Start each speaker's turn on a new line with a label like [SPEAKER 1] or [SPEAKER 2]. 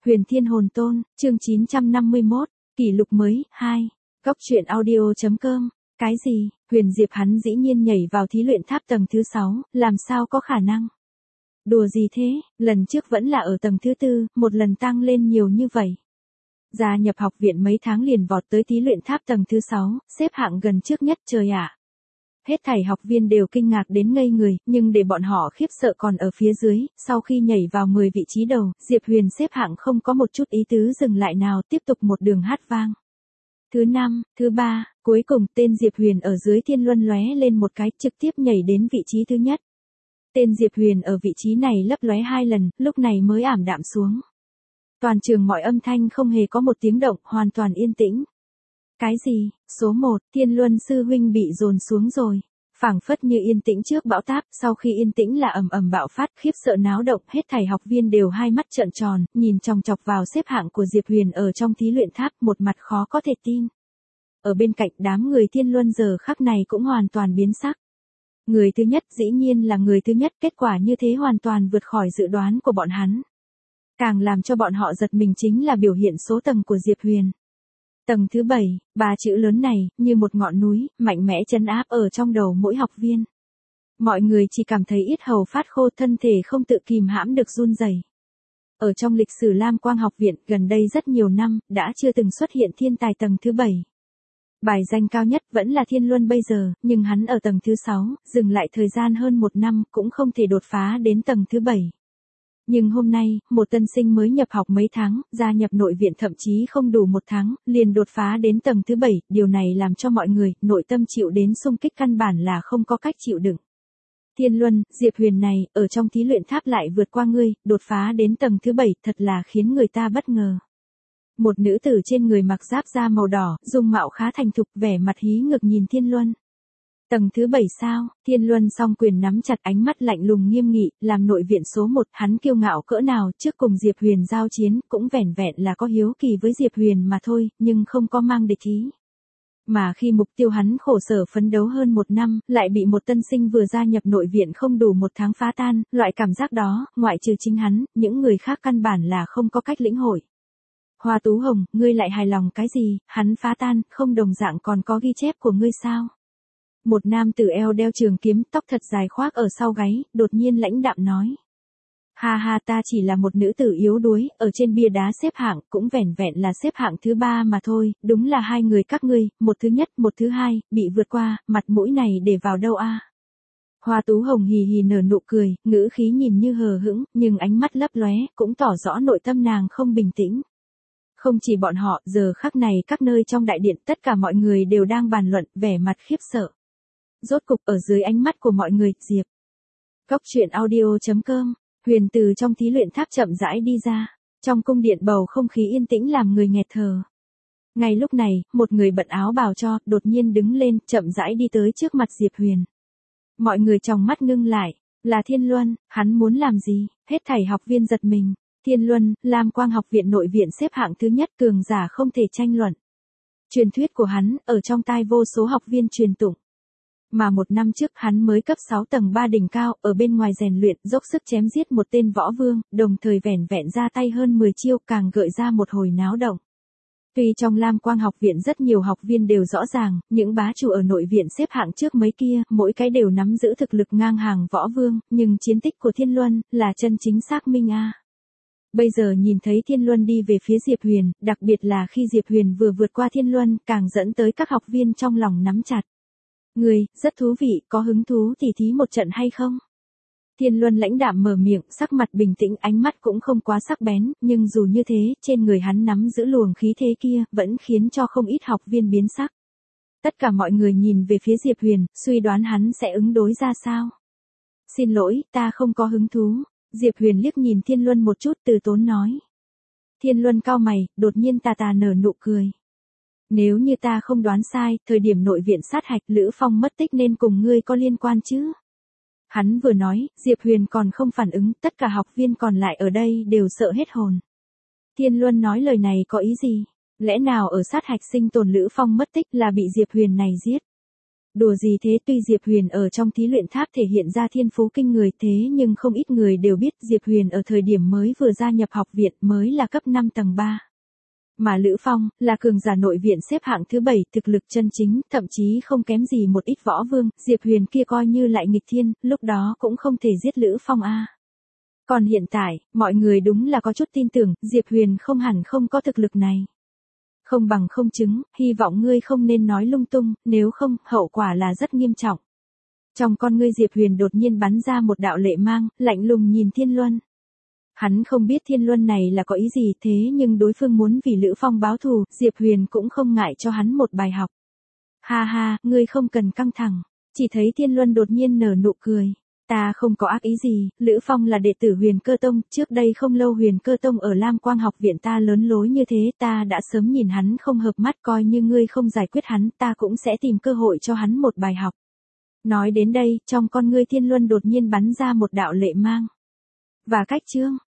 [SPEAKER 1] Huyền Thiên Hồn Tôn, chương 951, kỷ lục mới, 2. Góc truyện audio.com. Cái gì? Huyền Diệp hắn dĩ nhiên nhảy vào thí luyện tháp tầng thứ 6, làm sao có khả năng? Đùa gì thế, lần trước vẫn là ở tầng thứ 4, một lần tăng lên nhiều như vậy. Gia nhập học viện mấy tháng liền vọt tới thí luyện tháp tầng thứ 6, xếp hạng gần trước nhất trời ạ. Hết thảy học viên đều kinh ngạc đến ngây người, nhưng để bọn họ khiếp sợ còn ở phía dưới, sau khi nhảy vào 10 vị trí đầu, Diệp Huyền xếp hạng không có một chút ý tứ dừng lại nào, tiếp tục một đường hát vang. Thứ 5, thứ 3, cuối cùng tên Diệp Huyền ở dưới thiên luân lóe lên một cái, trực tiếp nhảy đến vị trí thứ nhất. Tên Diệp Huyền ở vị trí này lấp lóe 2 lần, lúc này mới ảm đạm xuống. Toàn trường mọi âm thanh không hề có một tiếng động, hoàn toàn yên tĩnh. Cái gì? Số 1, Thiên Luân sư huynh bị dồn xuống rồi. Phảng phất như yên tĩnh trước bão táp, sau khi yên tĩnh là ầm ầm bạo phát, khiếp sợ náo động, hết thảy học viên đều hai mắt trợn tròn, nhìn chòng chọc vào xếp hạng của Diệp Huyền ở trong thí luyện tháp, một mặt khó có thể tin. Ở bên cạnh đám người Thiên Luân giờ khắc này cũng hoàn toàn biến sắc. Người thứ nhất dĩ nhiên là người thứ nhất, kết quả như thế hoàn toàn vượt khỏi dự đoán của bọn hắn. Càng làm cho bọn họ giật mình chính là biểu hiện số tầng của Diệp Huyền. Tầng thứ 7, 3 chữ lớn này, như một ngọn núi, mạnh mẽ trấn áp ở trong đầu mỗi học viên. Mọi người chỉ cảm thấy yết hầu phát khô, thân thể không tự kìm hãm được run rẩy. Ở trong lịch sử Lam Quang học viện, gần đây rất nhiều năm, đã chưa từng xuất hiện thiên tài tầng thứ 7. Bài danh cao nhất vẫn là Thiên Luân bây giờ, nhưng hắn ở tầng thứ 6, dừng lại thời gian hơn 1 năm, cũng không thể đột phá đến tầng thứ 7. Nhưng hôm nay, một tân sinh mới nhập học mấy tháng, gia nhập nội viện thậm chí không đủ 1 tháng, liền đột phá đến tầng thứ 7, điều này làm cho mọi người, nội tâm chịu đến xung kích căn bản là không có cách chịu đựng. Thiên Luân, Diệp Huyền này, ở trong thí luyện tháp lại vượt qua ngươi, đột phá đến tầng thứ 7, thật là khiến người ta bất ngờ. Một nữ tử trên người mặc giáp da màu đỏ, dung mạo khá thành thục, vẻ mặt hí ngược nhìn Thiên Luân. Tầng thứ 7 sao? Thiên Luân song quyền nắm chặt, ánh mắt lạnh lùng nghiêm nghị, làm nội viện số 1, hắn kiêu ngạo cỡ nào, trước cùng Diệp Huyền giao chiến, cũng vẻn vẹn là có hiếu kỳ với Diệp Huyền mà thôi, nhưng không có mang địch ý. Mà khi mục tiêu hắn khổ sở phấn đấu hơn 1 năm, lại bị một tân sinh vừa gia nhập nội viện không đủ 1 tháng phá tan, loại cảm giác đó, ngoại trừ chính hắn, những người khác căn bản là không có cách lĩnh hội. Hoa Tú Hồng, ngươi lại hài lòng cái gì, hắn phá tan, không đồng dạng còn có ghi chép của ngươi sao? Một nam tử eo đeo trường kiếm, tóc thật dài khoác ở sau gáy, đột nhiên lãnh đạm nói. Ha ha, ta chỉ là một nữ tử yếu đuối, ở trên bia đá xếp hạng, cũng vẻn vẹn là xếp hạng thứ 3 mà thôi, đúng là hai người các ngươi, một thứ nhất, một thứ hai, bị vượt qua, mặt mũi này để vào đâu a? Hoa Tú Hồng hì hì nở nụ cười, ngữ khí nhìn như hờ hững, nhưng ánh mắt lấp lóe, cũng tỏ rõ nội tâm nàng không bình tĩnh. Không chỉ bọn họ, giờ khắc này các nơi trong đại điện, tất cả mọi người đều đang bàn luận, vẻ mặt khiếp sợ. Rốt cục ở dưới ánh mắt của mọi người, Diệp. Góc truyện audio.com, Huyền từ trong thí luyện tháp chậm rãi đi ra. Trong cung điện bầu không khí yên tĩnh làm người nghẹt thở. Ngay lúc này, một người bận áo bào cho, đột nhiên đứng lên, chậm rãi đi tới trước mặt Diệp Huyền. Mọi người trong mắt ngưng lại, là Thiên Luân, hắn muốn làm gì, hết thảy học viên giật mình. Thiên Luân, Lam Quang học viện nội viện xếp hạng thứ nhất, cường giả không thể tranh luận. Truyền thuyết của hắn, ở trong tai vô số học viên truyền tụng. Mà 1 năm trước hắn mới cấp 6 tầng 3 đỉnh cao, ở bên ngoài rèn luyện, dốc sức chém giết một tên võ vương, đồng thời vẻn vẹn ra tay hơn 10 chiêu, càng gợi ra một hồi náo động. Tuy trong Lam Quang học viện rất nhiều học viên đều rõ ràng, những bá chủ ở nội viện xếp hạng trước mấy kia, mỗi cái đều nắm giữ thực lực ngang hàng võ vương, nhưng chiến tích của Thiên Luân, là chân chính xác minh a. Bây giờ nhìn thấy Thiên Luân đi về phía Diệp Huyền, đặc biệt là khi Diệp Huyền vừa vượt qua Thiên Luân, càng dẫn tới các học viên trong lòng nắm chặt. Người, rất thú vị, có hứng thú tỉ thí một trận hay không? Thiên Luân lãnh đạm mở miệng, sắc mặt bình tĩnh, ánh mắt cũng không quá sắc bén, nhưng dù như thế, trên người hắn nắm giữ luồng khí thế kia, vẫn khiến cho không ít học viên biến sắc. Tất cả mọi người nhìn về phía Diệp Huyền, suy đoán hắn sẽ ứng đối ra sao. Xin lỗi, ta không có hứng thú. Diệp Huyền liếc nhìn Thiên Luân một chút, từ tốn nói. Thiên Luân cau mày, đột nhiên tà tà nở nụ cười. Nếu như ta không đoán sai, thời điểm nội viện sát hạch Lữ Phong mất tích nên cùng ngươi có liên quan chứ? Hắn vừa nói, Diệp Huyền còn không phản ứng, tất cả học viên còn lại ở đây đều sợ hết hồn. Thiên Luân nói lời này có ý gì? Lẽ nào ở sát hạch sinh tồn Lữ Phong mất tích là bị Diệp Huyền này giết? Đùa gì thế, tuy Diệp Huyền ở trong thí luyện tháp thể hiện ra thiên phú kinh người thế nhưng không ít người đều biết Diệp Huyền ở thời điểm mới vừa gia nhập học viện mới là cấp 5 tầng 3. Mà Lữ Phong, là cường giả nội viện xếp hạng thứ 7, thực lực chân chính, thậm chí không kém gì một ít võ vương, Diệp Huyền kia coi như lại nghịch thiên, lúc đó cũng không thể giết Lữ Phong a. Còn hiện tại, mọi người đúng là có chút tin tưởng, Diệp Huyền không hẳn không có thực lực này. Không bằng không chứng, hy vọng ngươi không nên nói lung tung, nếu không, hậu quả là rất nghiêm trọng. Trong con ngươi Diệp Huyền đột nhiên bắn ra một đạo lệ mang, lạnh lùng nhìn Thiên Luân. Hắn không biết Thiên Luân này là có ý gì thế nhưng đối phương muốn vì Lữ Phong báo thù, Diệp Huyền cũng không ngại cho hắn một bài học. Ha ha, ngươi không cần căng thẳng. Chỉ thấy Thiên Luân đột nhiên nở nụ cười. Ta không có ác ý gì, Lữ Phong là đệ tử Huyền Cơ Tông, trước đây không lâu Huyền Cơ Tông ở Lam Quang học viện ta lớn lối như thế, ta đã sớm nhìn hắn không hợp mắt, coi như ngươi không giải quyết hắn, ta cũng sẽ tìm cơ hội cho hắn một bài học. Nói đến đây, trong con ngươi Thiên Luân đột nhiên bắn ra một đạo lệ mang. Và cách chương